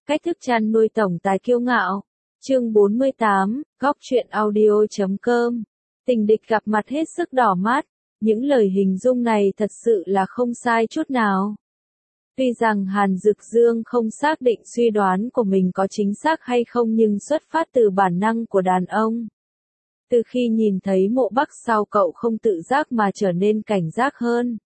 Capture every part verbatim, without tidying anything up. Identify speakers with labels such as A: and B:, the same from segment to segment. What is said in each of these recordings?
A: Cách thức chăn nuôi tổng tài kiêu ngạo. Chương bốn mươi tám, góc truyện audio chấm com. Tình địch gặp mặt hết sức đỏ mắt. Những lời hình dung này thật sự là không sai chút nào. Tuy rằng Hàn Dực Dương không xác định suy đoán của mình có chính xác hay không, nhưng xuất phát từ bản năng của đàn ông. Từ khi nhìn thấy Mộ Bắc sau, cậu không tự giác mà trở nên cảnh giác hơn.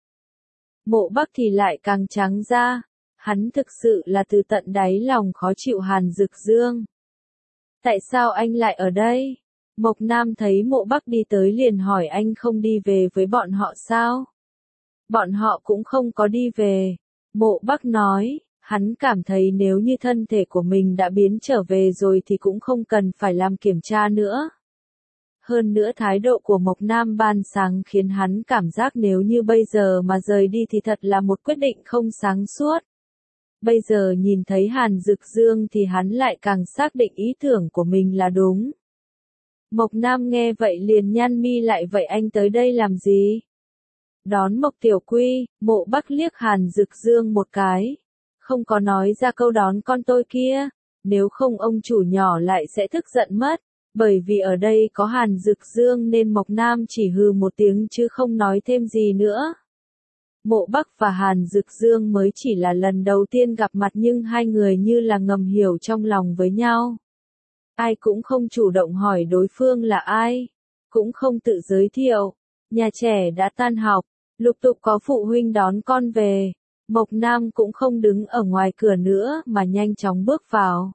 A: Mộ Bắc thì lại càng trắng ra. Hắn thực sự là từ tận đáy lòng khó chịu Hàn Dực Dương. Tại sao anh lại ở đây? Mộc Nam thấy Mộ Bắc đi tới liền hỏi, anh không đi về với bọn họ sao? Bọn họ cũng không có đi về. Mộ Bắc nói, hắn cảm thấy nếu như thân thể của mình đã biến trở về rồi thì cũng không cần phải làm kiểm tra nữa. Hơn nữa thái độ của Mộc Nam ban sáng khiến hắn cảm giác nếu như bây giờ mà rời đi thì thật là một quyết định không sáng suốt. Bây giờ nhìn thấy Hàn Dực Dương thì hắn lại càng xác định ý tưởng của mình là đúng. Mộc Nam nghe vậy liền nhăn mi lại, vậy anh tới đây làm gì? Đón Mộc Tiểu Quy. Mộ Bắc liếc Hàn Dực Dương một cái. Không có nói ra câu đón con tôi kia. Nếu không ông chủ nhỏ lại sẽ tức giận mất. Bởi vì ở đây có Hàn Dực Dương nên Mộc Nam chỉ hừ một tiếng chứ không nói thêm gì nữa. Mộ Bắc và Hàn Dực Dương mới chỉ là lần đầu tiên gặp mặt nhưng hai người như là ngầm hiểu trong lòng với nhau. Ai cũng không chủ động hỏi đối phương là ai, cũng không tự giới thiệu. Nhà trẻ đã tan học, lục tục có phụ huynh đón con về. Mộc Nam cũng không đứng ở ngoài cửa nữa mà nhanh chóng bước vào.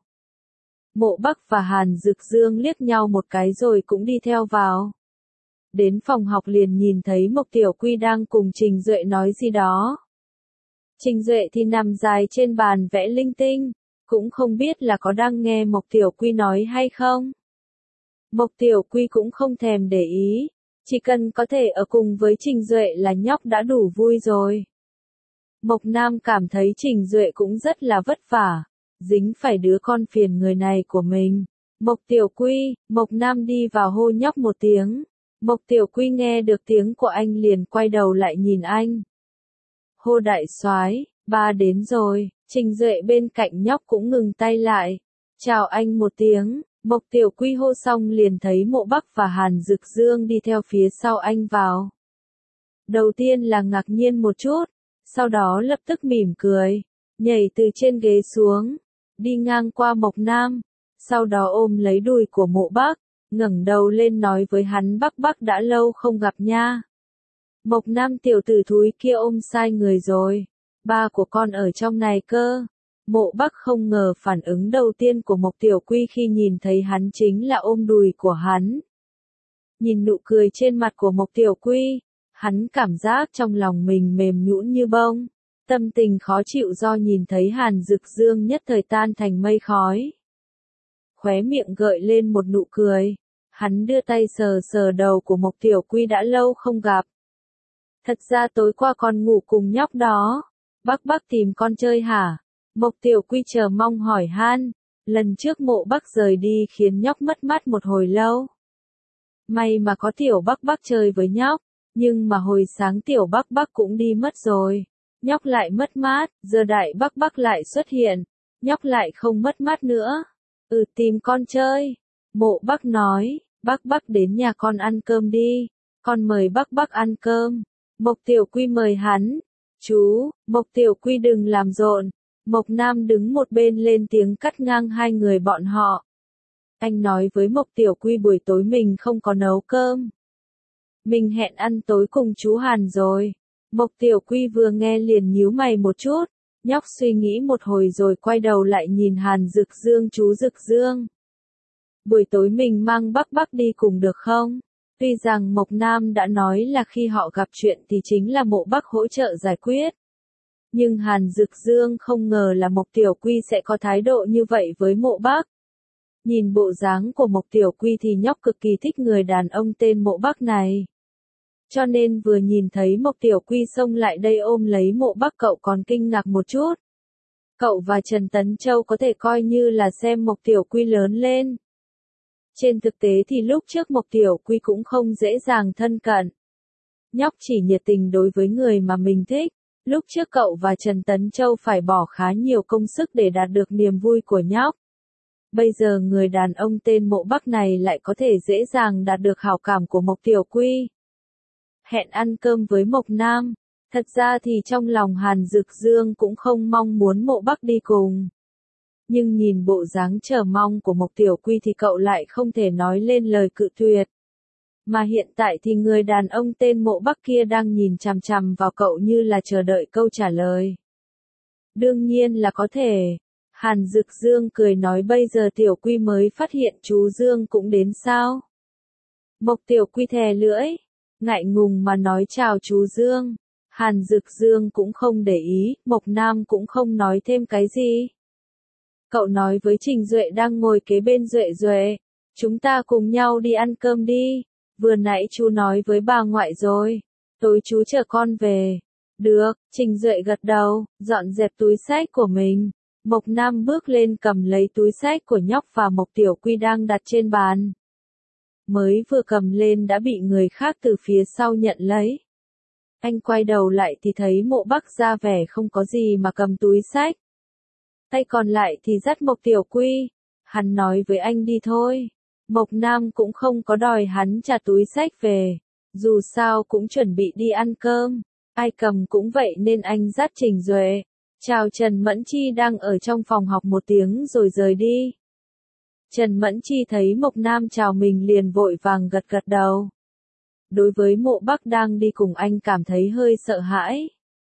A: Mộ Bắc và Hàn Dực Dương liếc nhau một cái rồi cũng đi theo vào. Đến phòng học liền nhìn thấy Mộc Tiểu Quy đang cùng Trình Duệ nói gì đó. Trình Duệ thì nằm dài trên bàn vẽ linh tinh, cũng không biết là có đang nghe Mộc Tiểu Quy nói hay không. Mộc Tiểu Quy cũng không thèm để ý, chỉ cần có thể ở cùng với Trình Duệ là nhóc đã đủ vui rồi. Mộc Nam cảm thấy Trình Duệ cũng rất là vất vả, dính phải đứa con phiền người này của mình. Mộc Tiểu Quy, Mộc Nam đi vào hô nhóc một tiếng. Mộc Tiểu Quy nghe được tiếng của anh liền quay đầu lại nhìn anh. Hô đại soái, ba đến rồi. Trình Duệ bên cạnh nhóc cũng ngừng tay lại. Chào anh một tiếng. Mộc Tiểu Quy hô xong liền thấy Mộ Bắc và Hàn Dực Dương đi theo phía sau anh vào. Đầu tiên là ngạc nhiên một chút, sau đó lập tức mỉm cười, nhảy từ trên ghế xuống, đi ngang qua Mộc Nam, sau đó ôm lấy đùi của Mộ Bắc, ngẩng đầu lên nói với hắn, Bắc Bắc đã lâu không gặp nha. Mộc Nam tiểu tử thúi kia ôm sai người rồi, ba của con ở trong này cơ. Mộ Bắc không ngờ phản ứng đầu tiên của Mộc Tiểu Quy khi nhìn thấy hắn chính là ôm đùi của hắn. Nhìn nụ cười trên mặt của Mộc Tiểu Quy, hắn cảm giác trong lòng mình mềm nhũn như bông, tâm tình khó chịu do nhìn thấy Hàn Dực Dương nhất thời tan thành mây khói. Khóe miệng gợi lên một nụ cười, hắn đưa tay sờ sờ đầu của Mộc Tiểu Quy đã lâu không gặp. Thật ra tối qua con ngủ cùng nhóc đó, Bắc Bắc tìm con chơi hả? Mộc Tiểu Quy chờ mong hỏi han, lần trước Mộ Bắc rời đi khiến nhóc mất mát một hồi lâu. May mà có Tiểu Bắc Bắc chơi với nhóc, nhưng mà hồi sáng Tiểu Bắc Bắc cũng đi mất rồi. Nhóc lại mất mát, giờ Đại Bắc Bắc lại xuất hiện, nhóc lại không mất mát nữa. Ừ, tìm con chơi. Mộ Bắc nói, Bắc Bắc đến nhà con ăn cơm đi, con mời Bắc Bắc ăn cơm. Mộc Tiểu Quy mời hắn. Chú, Mộc Tiểu Quy đừng làm rộn. Mộc Nam đứng một bên lên tiếng cắt ngang hai người bọn họ. Anh nói với Mộc Tiểu Quy buổi tối mình không có nấu cơm. Mình hẹn ăn tối cùng chú Hàn rồi. Mộc Tiểu Quy vừa nghe liền nhíu mày một chút. Nhóc suy nghĩ một hồi rồi quay đầu lại nhìn Hàn Dực Dương, chú Dực Dương. Buổi tối mình mang Bắc Bắc đi cùng được không? Tuy rằng Mộc Nam đã nói là khi họ gặp chuyện thì chính là Mộ Bắc hỗ trợ giải quyết. Nhưng Hàn Dực Dương không ngờ là Mộc Tiểu Quy sẽ có thái độ như vậy với Mộ Bắc. Nhìn bộ dáng của Mộc Tiểu Quy thì nhóc cực kỳ thích người đàn ông tên Mộ Bắc này. Cho nên vừa nhìn thấy Mộc Tiểu Quy xông lại đây ôm lấy Mộ Bắc, cậu còn kinh ngạc một chút. Cậu và Trần Tấn Châu có thể coi như là xem Mộc Tiểu Quy lớn lên. Trên thực tế thì lúc trước Mộc Tiểu Quy cũng không dễ dàng thân cận. Nhóc chỉ nhiệt tình đối với người mà mình thích, Lúc trước cậu và Trần Tấn Châu phải bỏ khá nhiều công sức để đạt được niềm vui của nhóc. Bây giờ người đàn ông tên Mộ Bắc này lại có thể dễ dàng đạt được hảo cảm của Mộc Tiểu Quy. Hẹn ăn cơm với Mộc Nam. Thật ra thì trong lòng Hàn Dực Dương cũng không mong muốn Mộ Bắc đi cùng. Nhưng nhìn bộ dáng chờ mong của Mộc Tiểu Quy thì cậu lại không thể nói lên lời cự tuyệt. Mà hiện tại thì người đàn ông tên Mộ Bắc kia đang nhìn chằm chằm vào cậu như là chờ đợi câu trả lời. Đương nhiên là có thể. Hàn Dực Dương cười nói bây giờ Tiểu Quy mới phát hiện chú Dương cũng đến sao. Mộc Tiểu Quy thè lưỡi, ngại ngùng mà nói chào chú Dương. Hàn Dực Dương cũng không để ý, Mộc Nam cũng không nói thêm cái gì. Cậu nói với Trình Duệ đang ngồi kế bên Duệ Duệ, chúng ta cùng nhau đi ăn cơm đi, vừa nãy chú nói với bà ngoại rồi, tối chú chờ con về. Được, Trình Duệ gật đầu, dọn dẹp túi xách của mình. Mộc Nam bước lên cầm lấy túi xách của nhóc và Mộc Tiểu Quy đang đặt trên bàn. Mới vừa cầm lên đã bị người khác từ phía sau nhận lấy. Anh quay đầu lại thì thấy Mộ Bắc ra vẻ không có gì mà cầm túi xách. Tay còn lại thì dắt Mộc Tiểu Quy. Hắn nói với anh đi thôi. Mộc Nam cũng không có đòi hắn trả túi xách về. Dù sao cũng chuẩn bị đi ăn cơm. Ai cầm cũng vậy nên anh dắt Trình Duệ. Chào Trần Mẫn Chi đang ở trong phòng học một tiếng rồi rời đi. Trần Mẫn Chi thấy Mộc Nam chào mình liền vội vàng gật gật đầu. Đối với Mộ Bắc đang đi cùng anh cảm thấy hơi sợ hãi.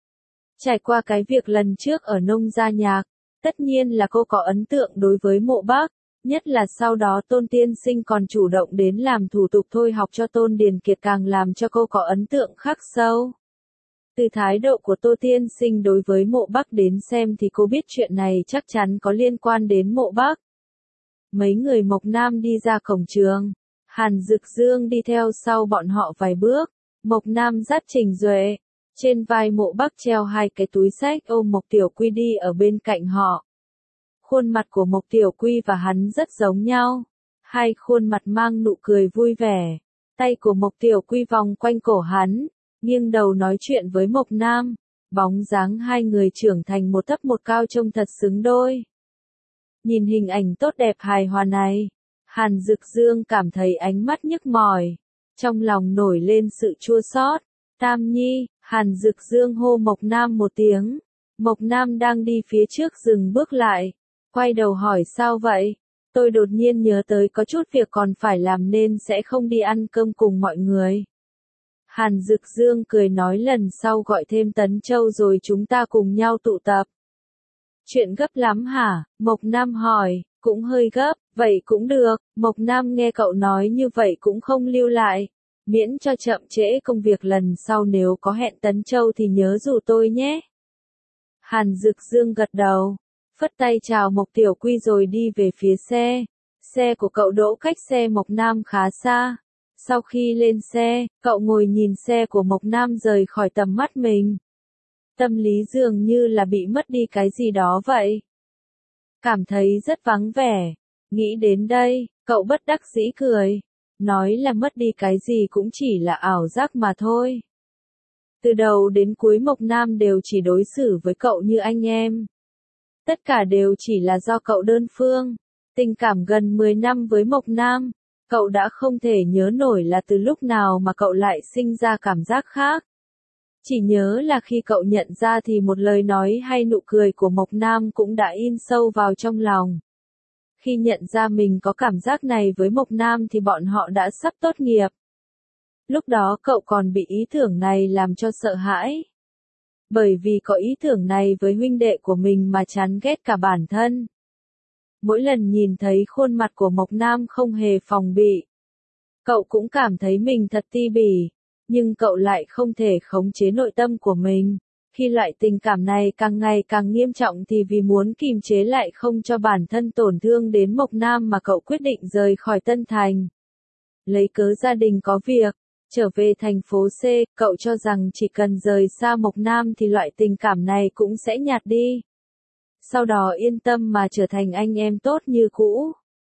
A: Trải qua cái việc lần trước ở Nông Gia Nhạc, tất nhiên là cô có ấn tượng đối với Mộ Bắc, nhất là sau đó Tôn Tiên Sinh còn chủ động đến làm thủ tục thôi học cho Tôn Điền Kiệt càng làm cho cô có ấn tượng khắc sâu. Từ thái độ của Tô Tiên Sinh đối với Mộ Bắc đến xem thì cô biết chuyện này chắc chắn có liên quan đến Mộ Bắc. Mấy người Mộc Nam đi ra cổng trường. Hàn Dực Dương đi theo sau bọn họ vài bước. Mộc Nam dắt Trình Duệ. Trên vai Mộ Bắc treo hai cái túi xách ôm Mộc Tiểu Quy đi ở bên cạnh họ. Khuôn mặt của Mộc Tiểu Quy và hắn rất giống nhau. Hai khuôn mặt mang nụ cười vui vẻ. Tay của Mộc Tiểu Quy vòng quanh cổ hắn. Nghiêng đầu nói chuyện với Mộc Nam. Bóng dáng hai người trưởng thành một thấp một cao trông thật xứng đôi. Nhìn hình ảnh tốt đẹp hài hòa này. Hàn Dực Dương cảm thấy ánh mắt nhức mỏi. Trong lòng nổi lên sự chua xót. Tam Nhi, Hàn Dực Dương hô Mộc Nam một tiếng. Mộc Nam đang đi phía trước dừng bước lại. Quay đầu hỏi sao vậy? Tôi đột nhiên nhớ tới có chút việc còn phải làm nên sẽ không đi ăn cơm cùng mọi người. Hàn Dực Dương cười nói lần sau gọi thêm Tấn Châu rồi chúng ta cùng nhau tụ tập. Chuyện gấp lắm hả? Mộc Nam hỏi, cũng hơi gấp, vậy cũng được. Mộc Nam nghe cậu nói như vậy cũng không lưu lại. Miễn cho chậm trễ công việc lần sau nếu có hẹn Tấn Châu thì nhớ rủ tôi nhé. Hàn Dực Dương gật đầu, phất tay chào Mộc Tiểu Quy rồi đi về phía xe. Xe của cậu đỗ cách xe Mộc Nam khá xa. Sau khi lên xe, cậu ngồi nhìn xe của Mộc Nam rời khỏi tầm mắt mình. Tâm lý dường như là bị mất đi cái gì đó vậy. Cảm thấy rất vắng vẻ. Nghĩ đến đây, cậu bất đắc dĩ cười. Nói là mất đi cái gì cũng chỉ là ảo giác mà thôi. Từ đầu đến cuối Mộc Nam đều chỉ đối xử với cậu như anh em. Tất cả đều chỉ là do cậu đơn phương. Tình cảm gần mười năm với Mộc Nam. Cậu đã không thể nhớ nổi là từ lúc nào mà cậu lại sinh ra cảm giác khác. Chỉ nhớ là khi cậu nhận ra thì một lời nói hay nụ cười của Mộc Nam cũng đã in sâu vào trong lòng. Khi nhận ra mình có cảm giác này với Mộc Nam thì bọn họ đã sắp tốt nghiệp. Lúc đó cậu còn bị ý tưởng này làm cho sợ hãi. Bởi vì có ý tưởng này với huynh đệ của mình mà chán ghét cả bản thân. Mỗi lần nhìn thấy khuôn mặt của Mộc Nam không hề phòng bị. Cậu cũng cảm thấy mình thật ti bỉ, nhưng cậu lại không thể khống chế nội tâm của mình. Khi loại tình cảm này càng ngày càng nghiêm trọng thì vì muốn kìm chế lại không cho bản thân tổn thương đến Mộc Nam mà cậu quyết định rời khỏi Tân Thành. Lấy cớ gia đình có việc, trở về thành phố C, cậu cho rằng chỉ cần rời xa Mộc Nam thì loại tình cảm này cũng sẽ nhạt đi. Sau đó yên tâm mà trở thành anh em tốt như cũ.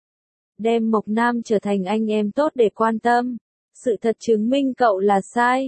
A: Đem Mộc Nam trở thành anh em tốt để quan tâm. Sự thật chứng minh cậu là sai.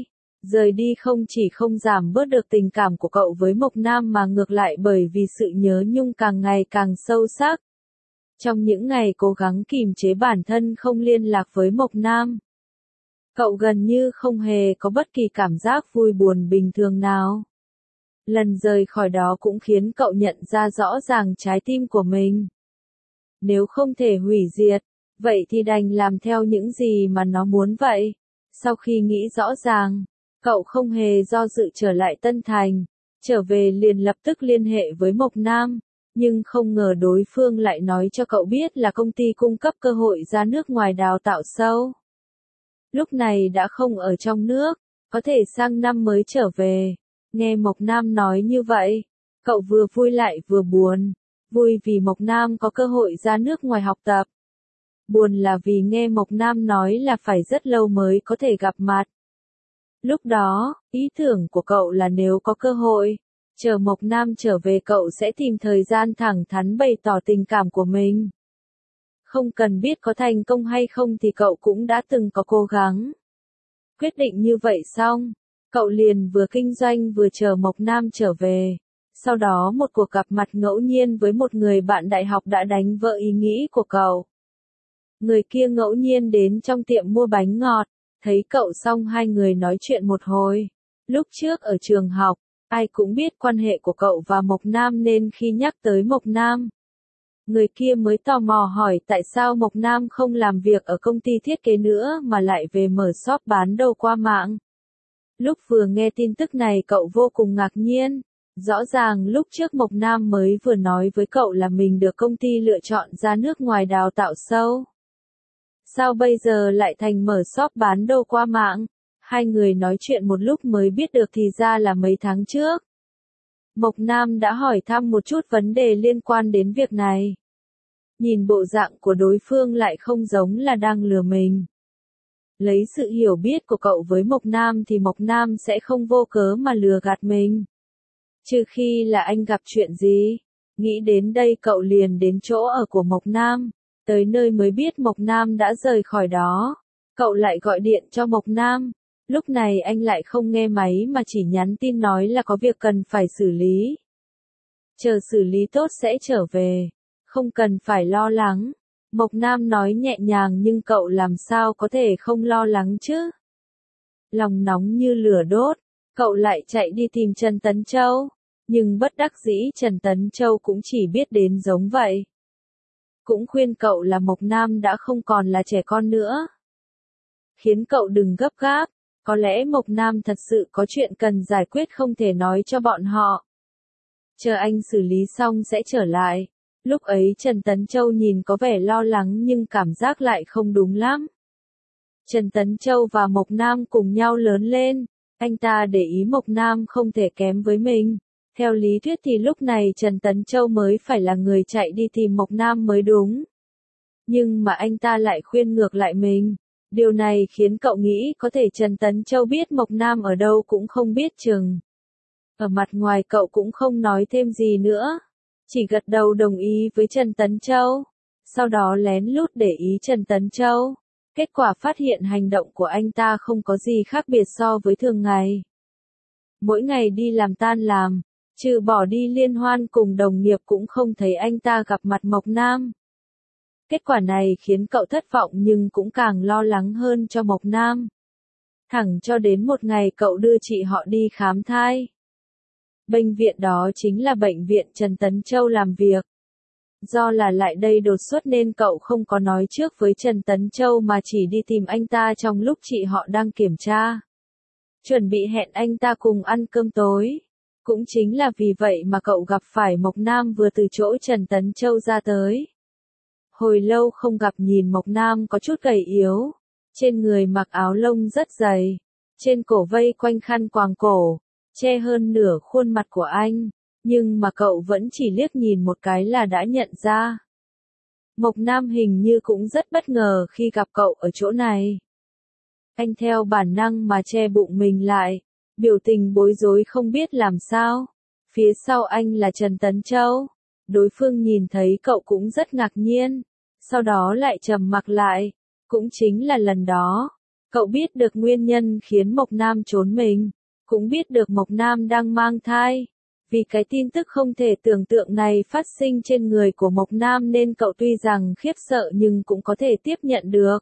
A: Rời đi không chỉ không giảm bớt được tình cảm của cậu với Mộc Nam mà ngược lại bởi vì sự nhớ nhung càng ngày càng sâu sắc. Trong những ngày cố gắng kìm chế bản thân không liên lạc với Mộc Nam, cậu gần như không hề có bất kỳ cảm giác vui buồn bình thường nào. Lần rời khỏi đó cũng khiến cậu nhận ra rõ ràng trái tim của mình. Nếu không thể hủy diệt, vậy thì đành làm theo những gì mà nó muốn vậy. Sau khi nghĩ rõ ràng, cậu không hề do dự trở lại Tân Thành, trở về liền lập tức liên hệ với Mộc Nam, nhưng không ngờ đối phương lại nói cho cậu biết là công ty cung cấp cơ hội ra nước ngoài đào tạo sâu. Lúc này đã không ở trong nước, có thể sang năm mới trở về. Nghe Mộc Nam nói như vậy, cậu vừa vui lại vừa buồn. Vui vì Mộc Nam có cơ hội ra nước ngoài học tập. Buồn là vì nghe Mộc Nam nói là phải rất lâu mới có thể gặp mặt. Lúc đó, ý tưởng của cậu là nếu có cơ hội, chờ Mộc Nam trở về cậu sẽ tìm thời gian thẳng thắn bày tỏ tình cảm của mình. Không cần biết có thành công hay không thì cậu cũng đã từng có cố gắng. Quyết định như vậy xong, cậu liền vừa kinh doanh vừa chờ Mộc Nam trở về. Sau đó một cuộc gặp mặt ngẫu nhiên với một người bạn đại học đã đánh vỡ ý nghĩ của cậu. Người kia ngẫu nhiên đến trong tiệm mua bánh ngọt, thấy cậu xong hai người nói chuyện một hồi. Lúc trước ở trường học, ai cũng biết quan hệ của cậu và Mộc Nam nên khi nhắc tới Mộc Nam, người kia mới tò mò hỏi tại sao Mộc Nam không làm việc ở công ty thiết kế nữa mà lại về mở shop bán đồ qua mạng. Lúc vừa nghe tin tức này cậu vô cùng ngạc nhiên. Rõ ràng lúc trước Mộc Nam mới vừa nói với cậu là mình được công ty lựa chọn ra nước ngoài đào tạo sâu. Sao bây giờ lại thành mở shop bán đồ qua mạng? Hai người nói chuyện một lúc mới biết được thì ra là mấy tháng trước. Mộc Nam đã hỏi thăm một chút vấn đề liên quan đến việc này. Nhìn bộ dạng của đối phương lại không giống là đang lừa mình. Lấy sự hiểu biết của cậu với Mộc Nam thì Mộc Nam sẽ không vô cớ mà lừa gạt mình. Trừ khi là anh gặp chuyện gì. Nghĩ đến đây cậu liền đến chỗ ở của Mộc Nam. Tới nơi mới biết Mộc Nam đã rời khỏi đó. Cậu lại gọi điện cho Mộc Nam. Lúc này anh lại không nghe máy mà chỉ nhắn tin nói là có việc cần phải xử lý. Chờ xử lý tốt sẽ trở về. Không cần phải lo lắng. Mộc Nam nói nhẹ nhàng nhưng cậu làm sao có thể không lo lắng chứ. Lòng nóng như lửa đốt. Cậu lại chạy đi tìm Trần Tấn Châu. Nhưng bất đắc dĩ Trần Tấn Châu cũng chỉ biết đến giống vậy. Cũng khuyên cậu là Mộc Nam đã không còn là trẻ con nữa. Khiến cậu đừng gấp gáp. Có lẽ Mộc Nam thật sự có chuyện cần giải quyết không thể nói cho bọn họ. Chờ anh xử lý xong sẽ trở lại. Lúc ấy Trần Tấn Châu nhìn có vẻ lo lắng nhưng cảm giác lại không đúng lắm. Trần Tấn Châu và Mộc Nam cùng nhau lớn lên. Anh ta để ý Mộc Nam không thể kém với mình. Theo lý thuyết thì lúc này Trần Tấn Châu mới phải là người chạy đi tìm Mộc Nam mới đúng. Nhưng mà anh ta lại khuyên ngược lại mình. Điều này khiến cậu nghĩ có thể Trần Tấn Châu biết Mộc Nam ở đâu cũng không biết chừng. Ở mặt ngoài cậu cũng không nói thêm gì nữa. Chỉ gật đầu đồng ý với Trần Tấn Châu. Sau đó lén lút để ý Trần Tấn Châu. Kết quả phát hiện hành động của anh ta không có gì khác biệt so với thường ngày. Mỗi ngày đi làm tan làm, trừ bỏ đi liên hoan cùng đồng nghiệp cũng không thấy anh ta gặp mặt Mộc Nam. Kết quả này khiến cậu thất vọng nhưng cũng càng lo lắng hơn cho Mộc Nam. Thẳng cho đến một ngày cậu đưa chị họ đi khám thai. Bệnh viện đó chính là bệnh viện Trần Tấn Châu làm việc. Do là lại đây đột xuất nên cậu không có nói trước với Trần Tấn Châu mà chỉ đi tìm anh ta trong lúc chị họ đang kiểm tra. Chuẩn bị hẹn anh ta cùng ăn cơm tối. Cũng chính là vì vậy mà cậu gặp phải Mộc Nam vừa từ chỗ Trần Tấn Châu ra tới. Hồi lâu không gặp nhìn Mộc Nam có chút gầy yếu. Trên người mặc áo lông rất dày. Trên cổ vây quanh khăn quàng cổ. Che hơn nửa khuôn mặt của anh. Nhưng mà cậu vẫn chỉ liếc nhìn một cái là đã nhận ra. Mộc Nam hình như cũng rất bất ngờ khi gặp cậu ở chỗ này. Anh theo bản năng mà che bụng mình lại. Biểu tình bối rối không biết làm sao. Phía sau anh là Trần Tấn Châu. Đối phương nhìn thấy cậu cũng rất ngạc nhiên. Sau đó lại trầm mặc lại. Cũng chính là lần đó. Cậu biết được nguyên nhân khiến Mộc Nam trốn mình, cũng biết được Mộc Nam đang mang thai. Vì cái tin tức không thể tưởng tượng này phát sinh trên người của Mộc Nam nên cậu tuy rằng khiếp sợ nhưng cũng có thể tiếp nhận được.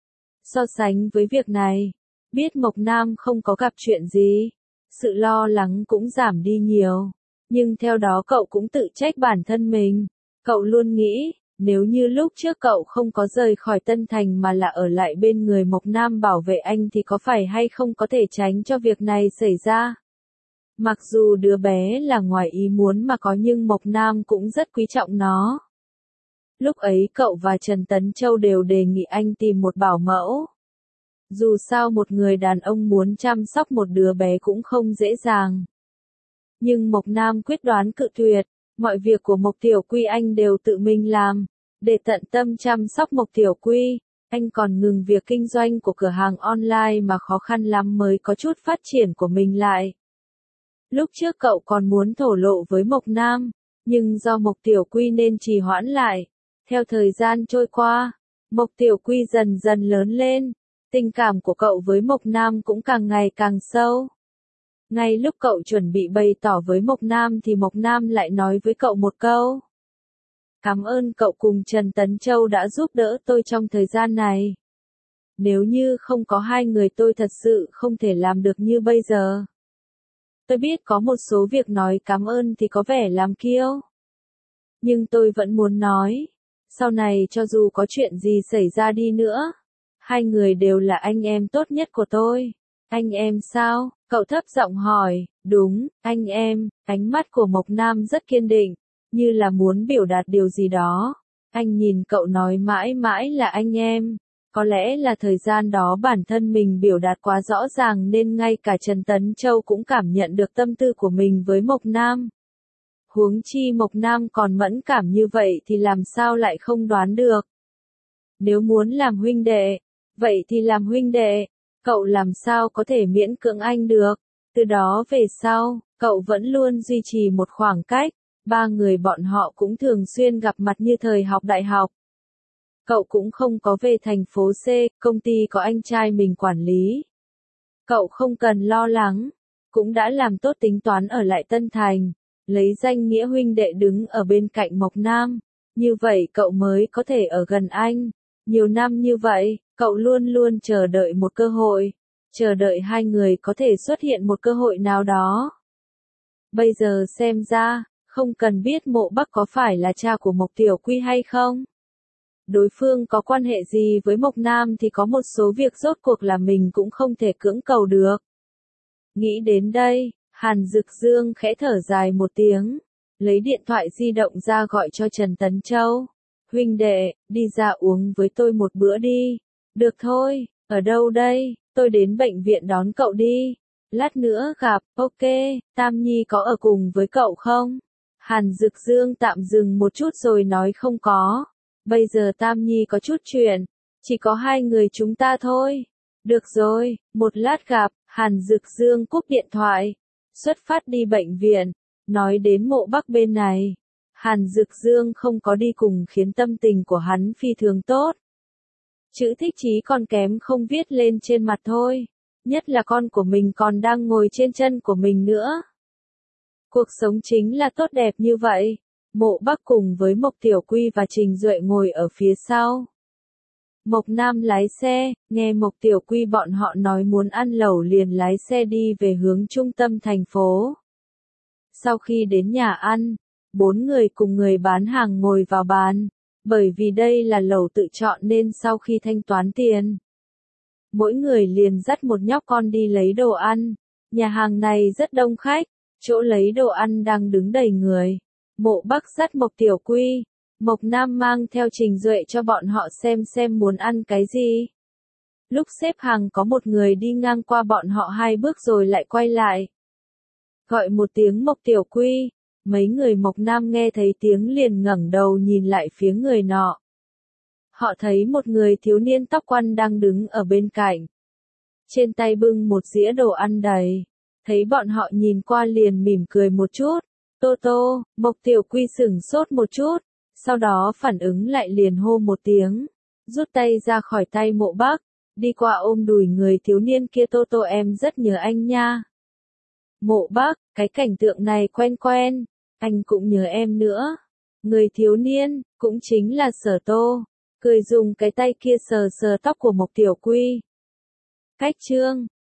A: So sánh với việc này, biết Mộc Nam không có gặp chuyện gì, sự lo lắng cũng giảm đi nhiều. Nhưng theo đó cậu cũng tự trách bản thân mình. Cậu luôn nghĩ, nếu như lúc trước cậu không có rời khỏi Tân Thành mà là ở lại bên người Mộc Nam bảo vệ anh thì có phải hay không có thể tránh cho việc này xảy ra. Mặc dù đứa bé là ngoài ý muốn mà có nhưng Mộc Nam cũng rất quý trọng nó. Lúc ấy cậu và Trần Tấn Châu đều đề nghị anh tìm một bảo mẫu. Dù sao một người đàn ông muốn chăm sóc một đứa bé cũng không dễ dàng. Nhưng Mộc Nam quyết đoán cự tuyệt, mọi việc của Mộc Tiểu Quy anh đều tự mình làm. Để tận tâm chăm sóc Mộc Tiểu Quy, anh còn ngừng việc kinh doanh của cửa hàng online mà khó khăn lắm mới có chút phát triển của mình lại. Lúc trước cậu còn muốn thổ lộ với Mộc Nam, nhưng do Mộc Tiểu Quy nên trì hoãn lại. Theo thời gian trôi qua, Mộc Tiểu Quy dần dần lớn lên, tình cảm của cậu với Mộc Nam cũng càng ngày càng sâu. Ngay lúc cậu chuẩn bị bày tỏ với Mộc Nam thì Mộc Nam lại nói với cậu một câu. Cảm ơn cậu cùng Trần Tấn Châu đã giúp đỡ tôi trong thời gian này. Nếu như không có hai người tôi thật sự không thể làm được như bây giờ. Tôi biết có một số việc nói cảm ơn thì có vẻ làm kiêu. Nhưng tôi vẫn muốn nói, sau này cho dù có chuyện gì xảy ra đi nữa, hai người đều là anh em tốt nhất của tôi. Anh em sao? Cậu thấp giọng hỏi. Đúng, anh em. Ánh mắt của Mộc Nam rất kiên định, như là muốn biểu đạt điều gì đó. Anh nhìn cậu nói mãi mãi là anh em. Có lẽ là thời gian đó bản thân mình biểu đạt quá rõ ràng nên ngay cả Trần Tấn Châu cũng cảm nhận được tâm tư của mình với Mộc Nam. Huống chi Mộc Nam còn mẫn cảm như vậy thì làm sao lại không đoán được. Nếu muốn làm huynh đệ, vậy thì làm huynh đệ, cậu làm sao có thể miễn cưỡng anh được. Từ đó về sau, cậu vẫn luôn duy trì một khoảng cách, ba người bọn họ cũng thường xuyên gặp mặt như thời học đại học. Cậu cũng không có về thành phố C, công ty có anh trai mình quản lý. Cậu không cần lo lắng, cũng đã làm tốt tính toán ở lại Tân Thành, lấy danh nghĩa huynh đệ đứng ở bên cạnh Mộc Nam, như vậy cậu mới có thể ở gần anh. Nhiều năm như vậy, cậu luôn luôn chờ đợi một cơ hội, chờ đợi hai người có thể xuất hiện một cơ hội nào đó. Bây giờ xem ra, không cần biết Mộ Bắc có phải là cha của Mộc Tiểu Quy hay không. Đối phương có quan hệ gì với Mộc Nam thì có một số việc rốt cuộc là mình cũng không thể cưỡng cầu được. Nghĩ đến đây, Hàn Dực Dương khẽ thở dài một tiếng, lấy điện thoại di động ra gọi cho Trần Tấn Châu. Huynh đệ, đi ra uống với tôi một bữa đi. Được thôi, ở đâu đây? Tôi đến bệnh viện đón cậu đi. Lát nữa gặp, ok, Tam Nhi có ở cùng với cậu không? Hàn Dực Dương tạm dừng một chút rồi nói không có. Bây giờ Tam Nhi có chút chuyện, chỉ có hai người chúng ta thôi. Được rồi, một lát gặp. Hàn Dực Dương cúp điện thoại, xuất phát đi bệnh viện. Nói đến Mộ Bắc bên này, Hàn Dực Dương không có đi cùng khiến tâm tình của hắn phi thường tốt. Chữ thích chí còn kém không viết lên trên mặt thôi, nhất là con của mình còn đang ngồi trên chân của mình nữa. Cuộc sống chính là tốt đẹp như vậy. Mộ Bắc cùng với Mộc Tiểu Quy và Trình Duệ ngồi ở phía sau. Mộc Nam lái xe, nghe Mộc Tiểu Quy bọn họ nói muốn ăn lẩu liền lái xe đi về hướng trung tâm thành phố. Sau khi đến nhà ăn, bốn người cùng người bán hàng ngồi vào bàn, bởi vì đây là lẩu tự chọn nên sau khi thanh toán tiền, mỗi người liền dắt một nhóc con đi lấy đồ ăn. Nhà hàng này rất đông khách, chỗ lấy đồ ăn đang đứng đầy người. Mộ Bắc dắt Mộc Tiểu Quy, Mộc Nam mang theo Trình Duệ cho bọn họ xem xem muốn ăn cái gì. Lúc xếp hàng có một người đi ngang qua bọn họ hai bước rồi lại quay lại. Gọi một tiếng Mộc Tiểu Quy, mấy người Mộc Nam nghe thấy tiếng liền ngẩng đầu nhìn lại phía người nọ. Họ thấy một người thiếu niên tóc quăn đang đứng ở bên cạnh. Trên tay bưng một dĩa đồ ăn đầy. Thấy bọn họ nhìn qua liền mỉm cười một chút. Tô tô, Mộc Tiểu Quy sửng sốt một chút, sau đó phản ứng lại liền hô một tiếng, rút tay ra khỏi tay Mộ Bắc, đi qua ôm đùi người thiếu niên kia Tô Tô em rất nhớ anh nha. Mộ Bác, cái cảnh tượng này quen quen, anh cũng nhớ em nữa. Người thiếu niên, cũng chính là Sở Tô, cười dùng cái tay kia sờ sờ tóc của Mộc Tiểu Quy. Cách chương